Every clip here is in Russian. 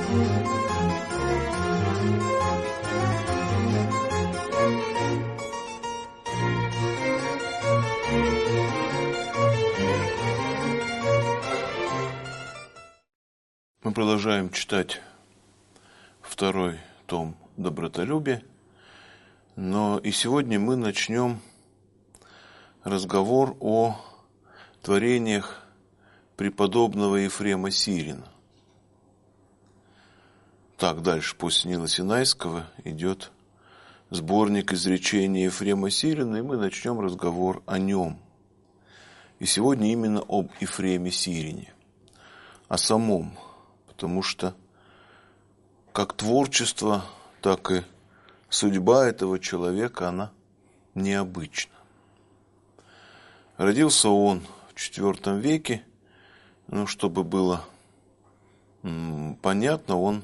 Мы продолжаем читать второй том «Добротолюбие», но и сегодня мы начнем разговор о творениях преподобного Ефрема Сирина. Так, дальше после Нила Синайского идет сборник изречений Ефрема Сирина, и мы начнем разговор о нем. И сегодня именно об Ефреме Сирине, о самом. Потому что как творчество, так и судьба этого человека, она необычна. Родился он в IV веке, чтобы было понятно, он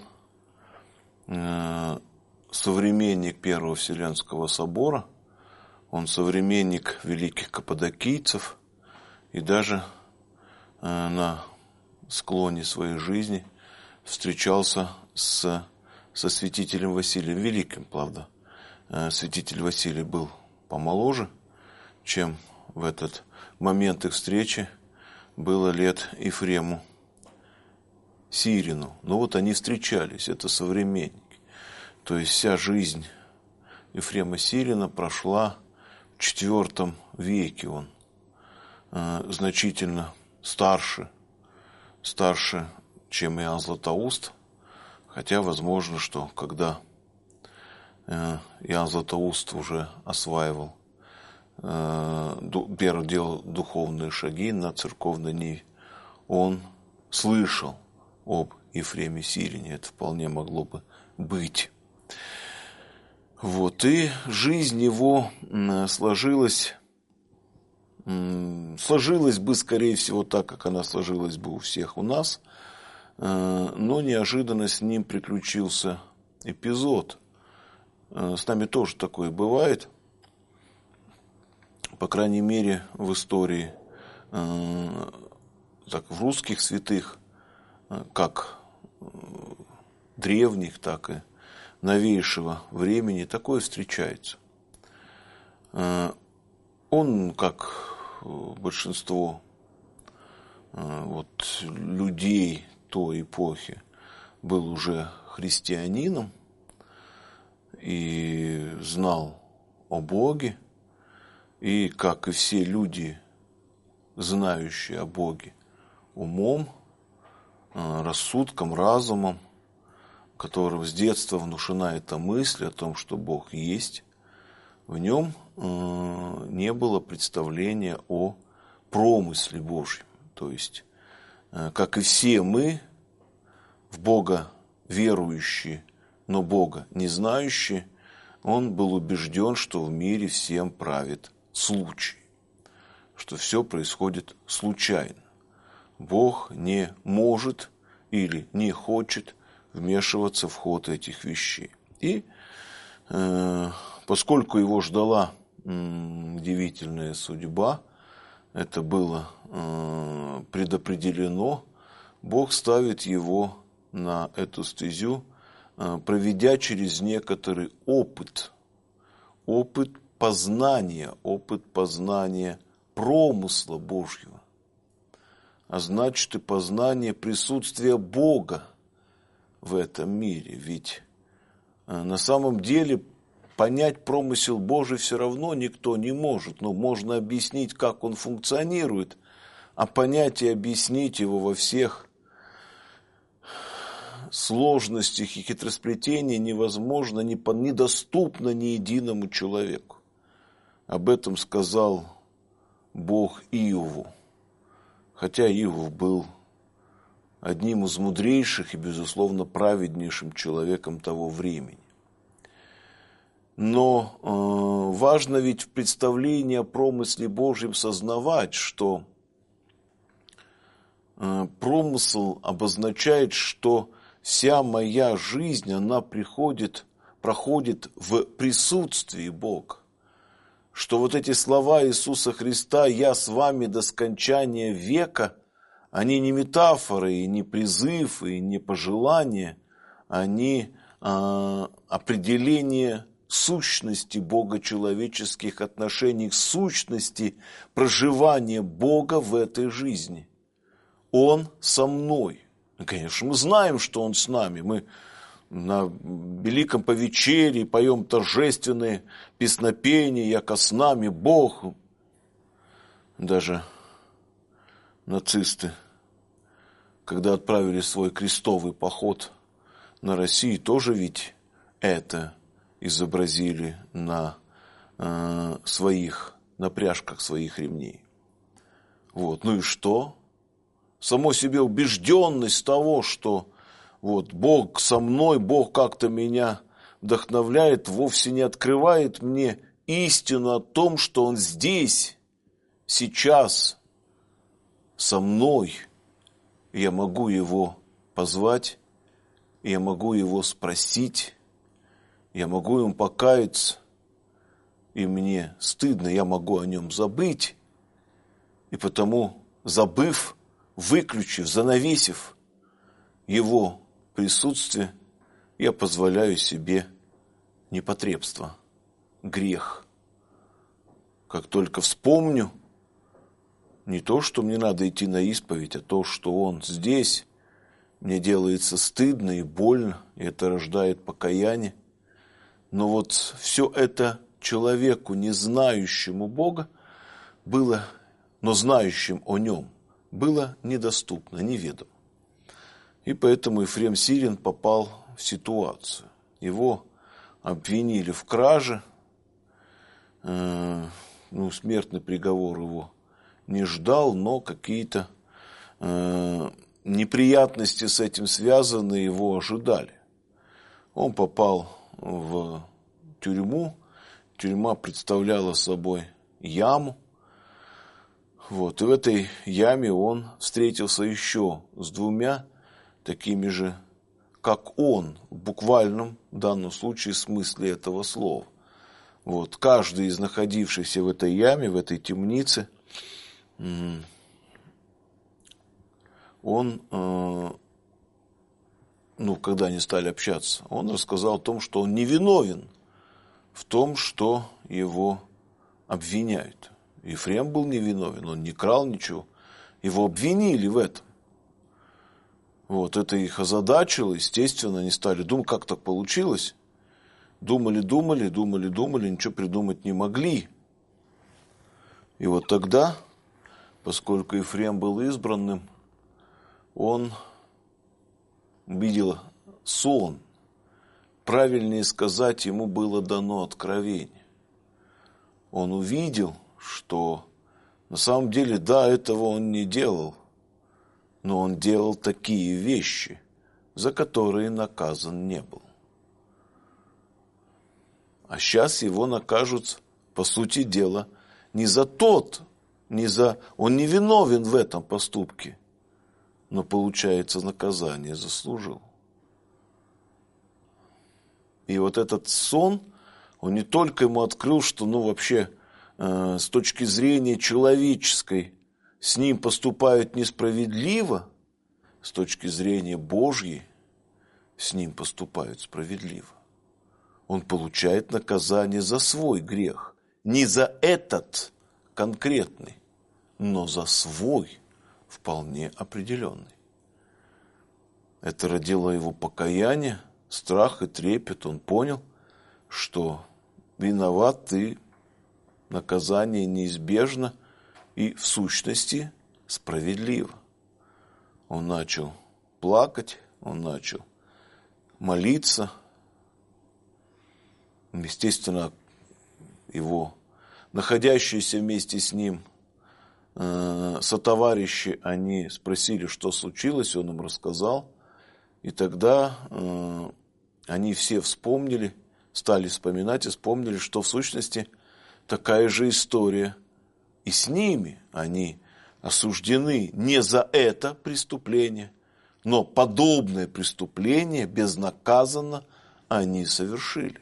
современник Первого Вселенского собора, он современник великих каппадокийцев, и даже на склоне своей жизни встречался со святителем Василием Великим, правда. Святитель Василий был помоложе, чем в этот момент их встречи было лет Ефрему Сирину. Но вот они встречались, это современники. То есть вся жизнь Ефрема Сирина прошла в IV веке. Он значительно старше, чем Иоанн Златоуст, хотя возможно, что когда Иоанн Златоуст уже осваивал, делал духовные шаги на церковной ниве, он слышал об Ефреме Сирине, это вполне могло бы быть. Вот, и жизнь его сложилась бы, скорее всего, так, как она сложилась бы у всех у нас, но неожиданно с ним приключился эпизод. С нами тоже такое бывает, по крайней мере, в истории, так, в русских святых, как древних, так и новейшего времени, такое встречается. Он, как большинство людей той эпохи, был уже христианином и знал о Боге, и, как и все люди, знающие о Боге умом, рассудком, разумом, которым с детства внушена эта мысль о том, что Бог есть, в нем не было представления о промысле Божьем. То есть, как и все мы, в Бога верующие, но Бога не знающие, он был убежден, что в мире всем правит случай, что все происходит случайно. Бог не может или не хочет вмешиваться в ход этих вещей. И поскольку его ждала удивительная судьба, это было предопределено, Бог ставит его на эту стезю, проведя через некоторый опыт познания промысла Божьего, а значит и познание присутствия Бога в этом мире. Ведь на самом деле понять промысел Божий все равно никто не может. Но можно объяснить, как он функционирует, а понять и объяснить его во всех сложностях и хитросплетениях невозможно, недоступно ни единому человеку. Об этом сказал Бог Иову. Хотя Иов был одним из мудрейших и, безусловно, праведнейшим человеком того времени. Но важно ведь в представлении о промысле Божьем сознавать, что промысл обозначает, что вся моя жизнь, она проходит в присутствии Бога. Что вот эти слова Иисуса Христа «Я с вами до скончания века», они не метафоры, и не призыв, и не пожелание, они определение сущности богочеловеческих отношений, сущности проживания Бога в этой жизни. Он со мной. И, конечно, мы знаем, что Он с нами. Мы на Великом Повечерии поем торжественные песнопения, яко с нами Бог. Даже нацисты, когда отправили свой крестовый поход на Россию, тоже ведь это изобразили на на пряжках своих ремней. Вот. Ну и что? Само себе убежденность того, что вот Бог со мной, Бог как-то меня вдохновляет, вовсе не открывает мне истину о том, что Он здесь, сейчас, со мной. Я могу Его позвать, я могу Его спросить, я могу Ему покаяться, и мне стыдно, я могу о Нем забыть. И потому, забыв, выключив, занавесив Его присутствие, я позволяю себе непотребство, грех. Как только вспомню не то, что мне надо идти на исповедь, а то, что Он здесь, мне делается стыдно и больно, и это рождает покаяние. Но вот все это человеку, не знающему Бога, было, но знающим о Нем, было недоступно, неведомо. И поэтому Ефрем Сирин попал в ситуацию. Его обвинили в краже, смертный приговор его не ждал, но какие-то неприятности с этим связаны его ожидали. Он попал в тюрьму. Тюрьма представляла собой яму. Вот. И в этой яме он встретился еще с двумя такими же, как он, в буквальном, в данном случае, смысле этого слова. Вот. Каждый из находившихся в этой яме, в этой темнице, он, когда они стали общаться, он рассказал о том, что он невиновен в том, что его обвиняют. Ефрем был невиновен, он не крал ничего. Его обвинили в этом. Вот, это их озадачило, естественно, они стали думать, как так получилось. Думали, ничего придумать не могли. И вот тогда, поскольку Ефрем был избранным, он видел сон. Правильнее сказать, ему было дано откровение. Он увидел, что на самом деле, да, этого он не делал, но он делал такие вещи, за которые наказан не был. А сейчас его накажут, по сути дела, не за он не виновен в этом поступке, но, получается, наказание заслужил. И вот этот сон, он не только ему открыл, что, вообще, с точки зрения человеческой, с ним поступают несправедливо, с точки зрения Божьей, с ним поступают справедливо. Он получает наказание за свой грех. Не за этот конкретный, но за свой вполне определенный. Это родило его покаяние, страх и трепет. Он понял, что виноват и наказание неизбежно и в сущности справедливо. Он начал плакать, он начал молиться. Естественно, его находящиеся вместе с ним сотоварищи, они спросили, что случилось, он им рассказал. И тогда они все вспомнили, стали вспоминать и вспомнили, что в сущности такая же история. И с ними они осуждены не за это преступление, но подобное преступление безнаказанно они совершили.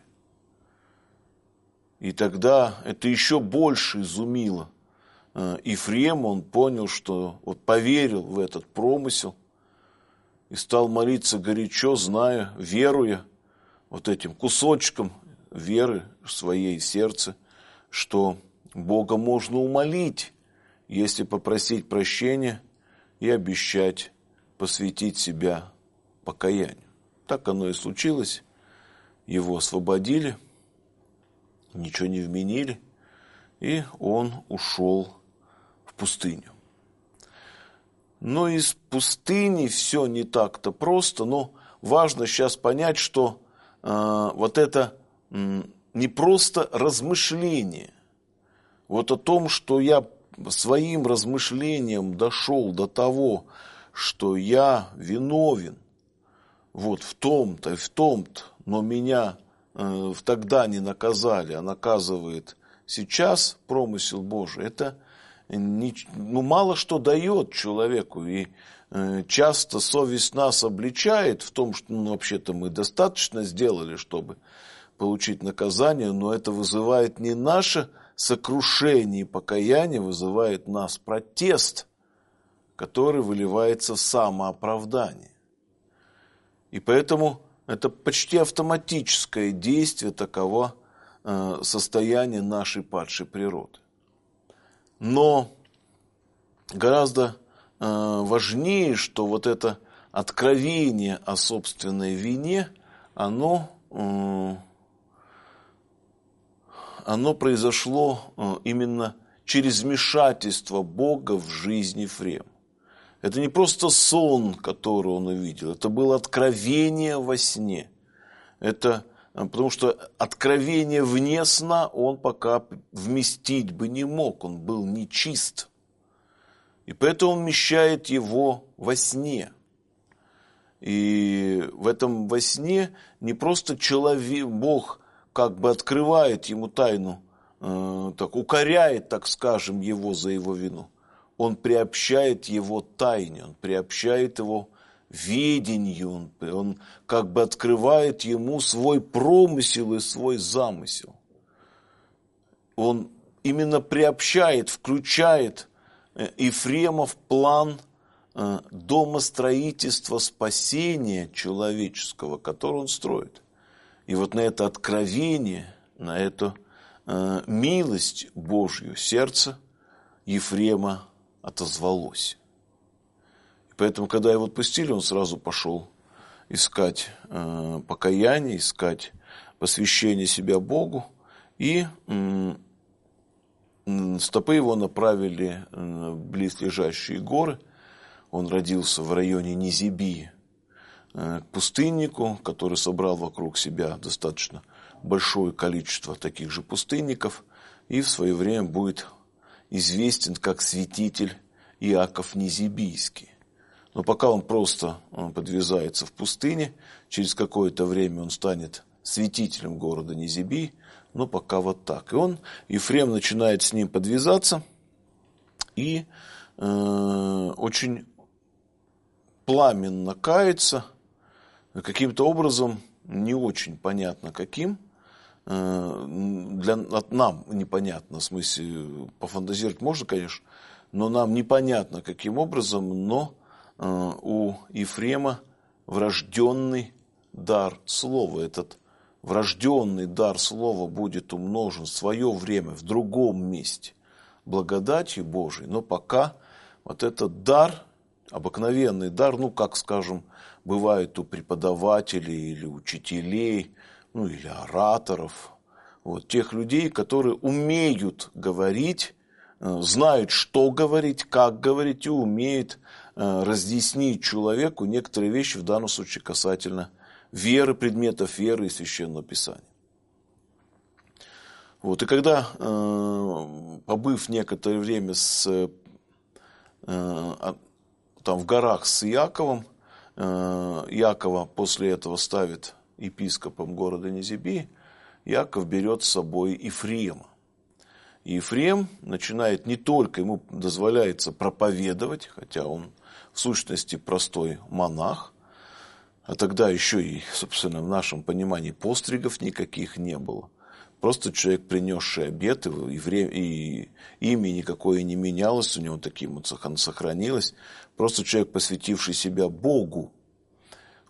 И тогда это еще больше изумило Ефрема. Он понял, что поверил в этот промысел. и стал молиться горячо, зная, веруя вот этим кусочком веры в своей сердце, что Бога можно умолить, если попросить прощения и обещать посвятить себя покаянию. Так оно и случилось. Его освободили, ничего не вменили, и он ушел в пустыню. Но из пустыни все не так-то просто, но важно сейчас понять, что вот это не просто размышление. Вот о том, что я своим размышлением дошел до того, что я виновен вот в том-то и в том-то, но меня тогда не наказали, а наказывает сейчас промысел Божий, это мало что дает человеку. И часто совесть нас обличает в том, что вообще-то мы достаточно сделали, чтобы получить наказание, но это вызывает не наше сокрушение и покаяние, вызывает нас протест, который выливается в самооправдание. И поэтому это почти автоматическое действие, таково состояние нашей падшей природы. Но гораздо важнее, что вот это откровение о собственной вине, оно произошло именно через вмешательство Бога в жизнь Ефрема. Это не просто сон, который он увидел, это было откровение во сне. Это потому что откровение вне сна он пока вместить бы не мог, он был нечист. И поэтому он вмещает его во сне. И в этом во сне не просто человек, Бог как бы открывает ему тайну, так укоряет, так скажем, его за его вину. Он приобщает его тайне, он приобщает его ведению, он как бы открывает ему свой промысел и свой замысел. Он именно приобщает, включает Ефрема в план домостроительства спасения человеческого, который он строит. И вот на это откровение, на эту милость Божью сердце Ефрема отозвалось. И поэтому, когда его отпустили, он сразу пошел искать покаяние, искать посвящение себя Богу. И стопы его направили в близлежащие горы. Он родился в районе Низибии, к пустыннику, который собрал вокруг себя достаточно большое количество таких же пустынников, и в свое время будет известен как святитель Иаков Низибийский. Но пока он просто подвязается в пустыне, через какое-то время он станет святителем города Низибии, но пока вот так. И Ефрем начинает с ним подвязаться, и очень пламенно кается, каким-то образом, не очень понятно каким, нам непонятно, в смысле, пофантазировать можно, конечно, но нам непонятно каким образом, но у Ефрема врожденный дар слова. Этот врожденный дар слова будет умножен в свое время в другом месте благодатью Божией, но пока вот этот дар, обыкновенный дар, как, скажем, бывает у преподавателей или учителей, или ораторов, вот, тех людей, которые умеют говорить, знают, что говорить, как говорить, и умеют разъяснить человеку некоторые вещи, в данном случае касательно веры, предметов веры и Священного Писания. Вот, и когда, побыв некоторое время в горах с Иаковом, Иакова после этого ставит епископом города Низибии, Иаков берет с собой Ефрема. И Ефрем начинает не только, ему дозволяется проповедовать, хотя он в сущности простой монах, а тогда еще и, собственно, в нашем понимании постригов никаких не было. Просто человек, принесший обет, и имя никакое не менялось, у него таким вот сохранилось. Просто человек, посвятивший себя Богу,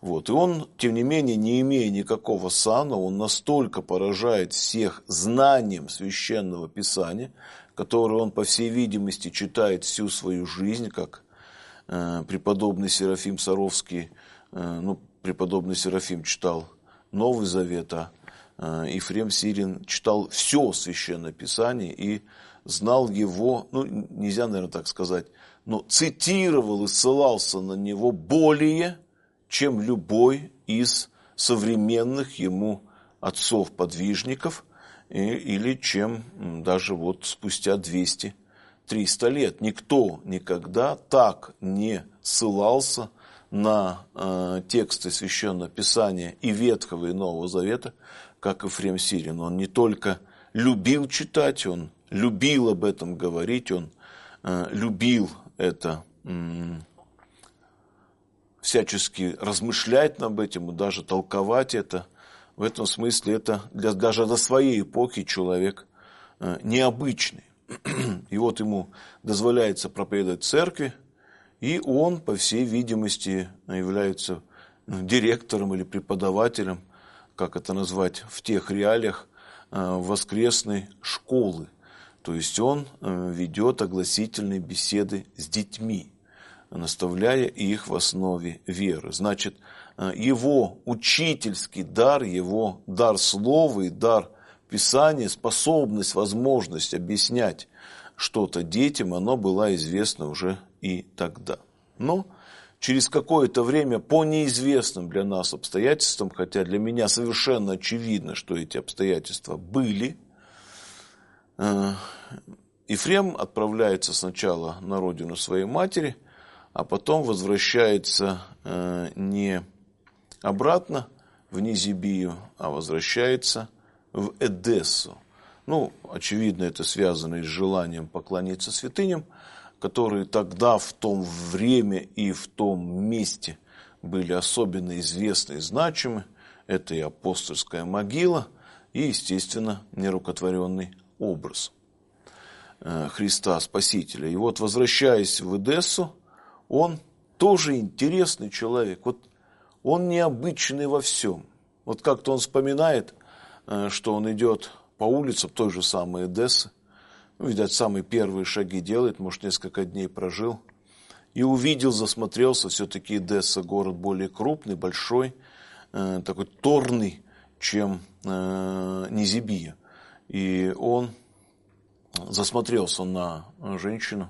Вот. И он, тем не менее, не имея никакого сана, он настолько поражает всех знанием Священного Писания, которое он, по всей видимости, читает всю свою жизнь, как преподобный Серафим Саровский, преподобный Серафим читал Новый Завет, а Ефрем Сирин читал все Священное Писание и знал его, нельзя, наверное, так сказать, но цитировал и ссылался на него более, чем любой из современных ему отцов-подвижников, или чем даже вот спустя 200-300 лет. Никто никогда так не ссылался на тексты Священного Писания и Ветхого, и Нового Завета, как Ефрем Сирин. Он не только любил читать, он любил об этом говорить, он любил это всячески размышлять над этим и даже толковать это. В этом смысле это даже до своей эпохи человек необычный. И вот ему дозволяется проповедовать в церкви, и он, по всей видимости, является директором или преподавателем, как это назвать в тех реалиях, воскресной школы. То есть он ведет огласительные беседы с детьми, наставляя их в основе веры. Значит, его учительский дар, его дар слова и дар Писания, способность, возможность объяснять что-то детям, оно было известно уже и тогда. Но через какое-то время по неизвестным для нас обстоятельствам, хотя для меня совершенно очевидно, что эти обстоятельства были, Ефрем отправляется сначала на родину своей матери, а потом возвращается не обратно в Низибию, а возвращается в Эдессу. Очевидно, это связано и с желанием поклониться святыням, которые тогда, в том время и в том месте были особенно известны и значимы. Это и апостольская могила, и, естественно, нерукотворенный образ Христа Спасителя. И вот, возвращаясь в Эдессу, он тоже интересный человек. Вот он необычный во всем. Вот как-то он вспоминает, что он идет по улицам той же самой Эдессы, видать, самые первые шаги делает, может, несколько дней прожил, и увидел, засмотрелся, все-таки Эдесса город более крупный, большой, такой торный, чем Низибия. И он засмотрелся на женщину,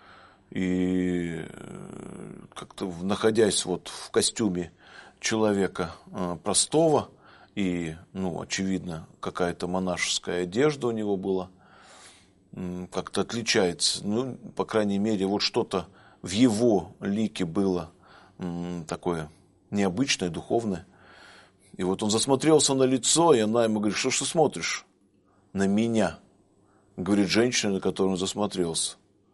и как-то находясь вот в костюме человека простого, и, очевидно, какая-то монашеская одежда у него была, как-то отличается, по крайней мере, вот что-то в его лике было такое необычное, духовное. И вот он засмотрелся на лицо, и она ему говорит: что ж ты смотришь на меня? Говорит женщина, на которую он засмотрелся.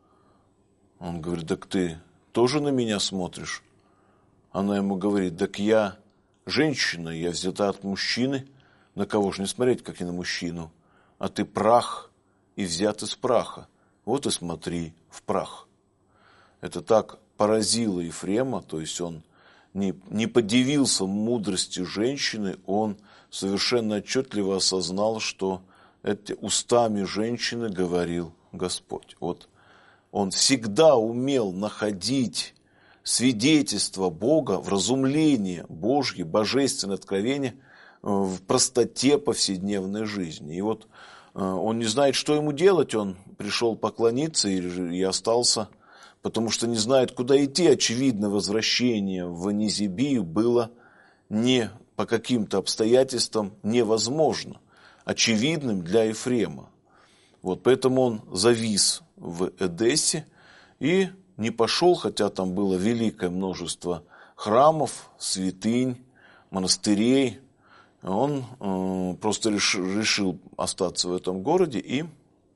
Он говорит: так ты тоже на меня смотришь? Она ему говорит: так я женщина, я взята от мужчины, на кого же не смотреть, как и на мужчину, а ты прах и взят из праха, вот и смотри в прах. Это так поразило Ефрема, то есть он не подивился мудрости женщины, он совершенно отчетливо осознал, что это устами женщины говорил Господь. Вот он всегда умел находить свидетельство Бога, вразумление Божье, божественное откровение в простоте повседневной жизни. И вот он не знает, что ему делать, он пришел поклониться и остался, потому что не знает, куда идти. Очевидно, возвращение в Низибию было не по каким-то обстоятельствам невозможно, очевидным для Ефрема. Вот поэтому он завис в Эдессе и не пошел, хотя там было великое множество храмов, святынь, монастырей. Он просто решил остаться в этом городе и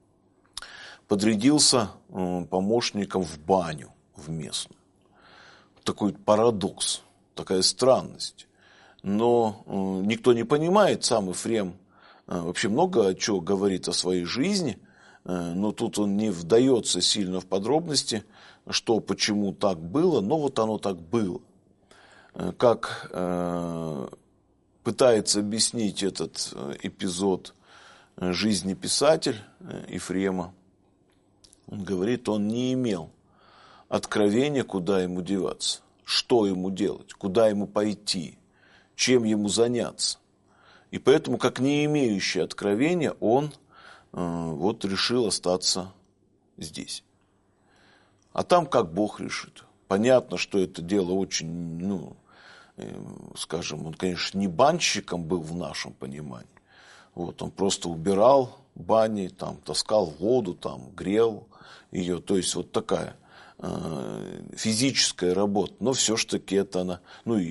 подрядился помощником в баню, в местную. Такой парадокс, такая странность. Но никто не понимает, сам Ефрем вообще много чего говорит о своей жизни, но тут он не вдается сильно в подробности, что, почему так было, но вот оно так было. как пытается объяснить этот эпизод жизни писатель Ефрема. Он говорит, он не имел откровения, куда ему деваться, что ему делать, куда ему пойти, чем ему заняться. И поэтому, как не имеющий откровения, он вот решил остаться здесь. А там как Бог решит. Понятно, что это дело очень, скажем, он, конечно, не банщиком был в нашем понимании. Вот, он просто убирал бани, там, таскал воду, там, грел ее. То есть вот такая физическая работа. Но все-таки это она...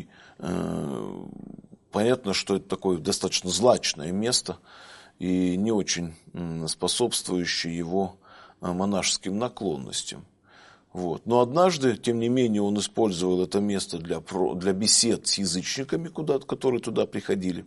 понятно, что это такое достаточно злачное место и не очень способствующее его монашеским наклонностям. Вот. Но однажды, тем не менее, он использовал это место для бесед с язычниками, которые туда приходили.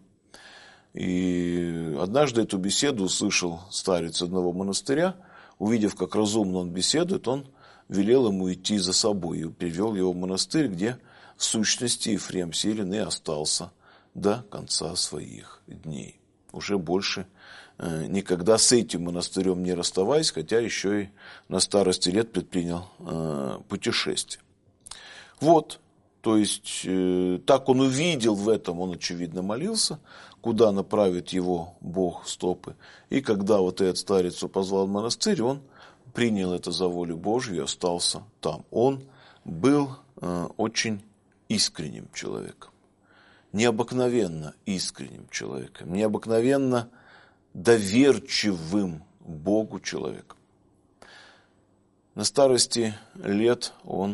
И однажды эту беседу услышал старец одного монастыря. Увидев, как разумно он беседует, он велел ему идти за собой и привел его в монастырь, где в сущности Ефрем Сирин и остался до конца своих дней. Уже больше никогда с этим монастырем не расставаясь, хотя еще и на старости лет предпринял путешествие. Вот, то есть так он увидел в этом, он очевидно молился, куда направит его Бог стопы. И когда вот этот старец позвал в монастырь, он принял это за волю Божью и остался там. Он был очень искренним человеком, необыкновенно искренним человеком, необыкновенно доверчивым Богу человеком. На старости лет он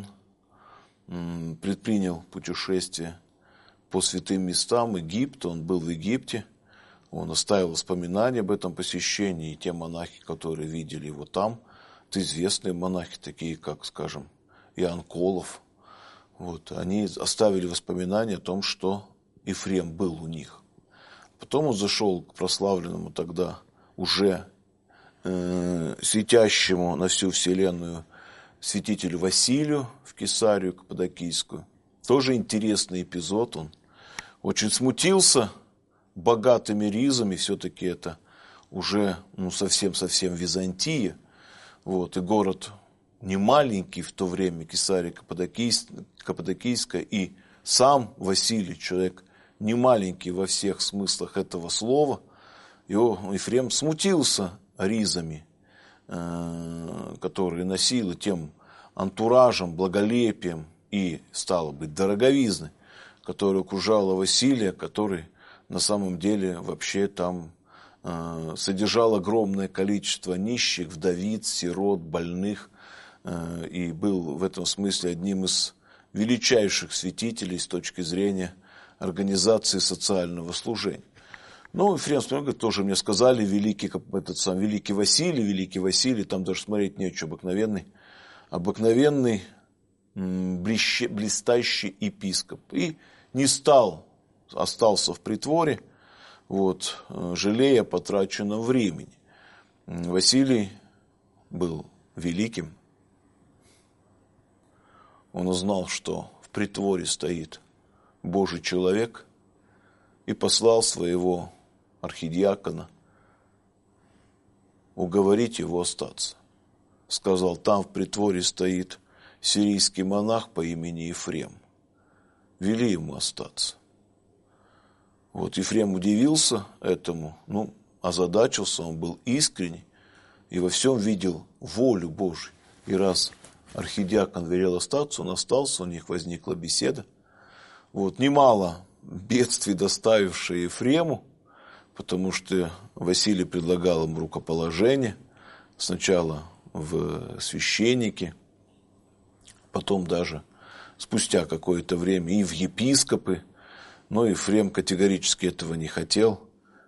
предпринял путешествие по святым местам Египта. Он был в Египте, он оставил воспоминания об этом посещении, и те монахи, которые видели его там, это известные монахи, такие как, скажем, Иоанн Колов, вот, они оставили воспоминания о том, что Ефрем был у них. Потом он зашел к прославленному тогда уже светящему на всю вселенную святителю Василию в Кесарию Каппадокийскую. Тоже интересный эпизод. Он очень смутился богатыми ризами. Все-таки это уже совсем-совсем Византия. Вот, и город не маленький в то время, Кесария Каппадокийская. И сам Василий, человек не маленький во всех смыслах этого слова. Ефрем смутился ризами, которые носил, тем антуражем, благолепием и, стало быть, дороговизной, которая окружала Василия, который на самом деле вообще там содержал огромное количество нищих, вдовиц, сирот, больных, и был в этом смысле одним из величайших святителей с точки зрения организации социального служения. Ефрем говорит, тоже мне сказали, великий Василий, там даже смотреть нечего, обыкновенный блистающий епископ. И не остался в притворе, вот, жалея потраченного времени. Василий был великим. Он узнал, что в притворе стоит Божий человек, и послал своего архидиакона уговорить его остаться. Сказал, там в притворе стоит сирийский монах по имени Ефрем. Вели ему остаться. Вот Ефрем удивился этому, озадачился, он был искренний и во всем видел волю Божию. И раз архидиакон велел остаться, он остался, у них возникла беседа. Вот, немало бедствий, доставившие Ефрему, потому что Василий предлагал ему рукоположение, сначала в священники, потом даже спустя какое-то время и в епископы, но Ефрем категорически этого не хотел,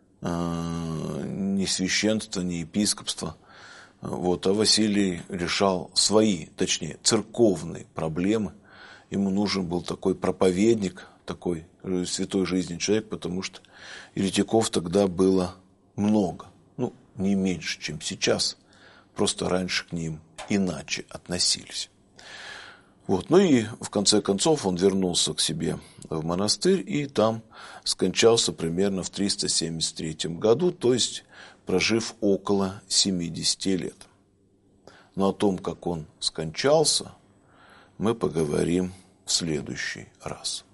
ни священства, ни епископства. Вот, а Василий решал свои, точнее, церковные проблемы. Ему нужен был такой проповедник, такой святой жизни человек, потому что еретиков тогда было много. Не меньше, чем сейчас. Просто раньше к ним иначе относились. Вот. Ну и в конце концов он вернулся к себе в монастырь и там скончался примерно в 373 году, то есть прожив около 70 лет. Но о том, как он скончался, мы поговорим в следующий раз.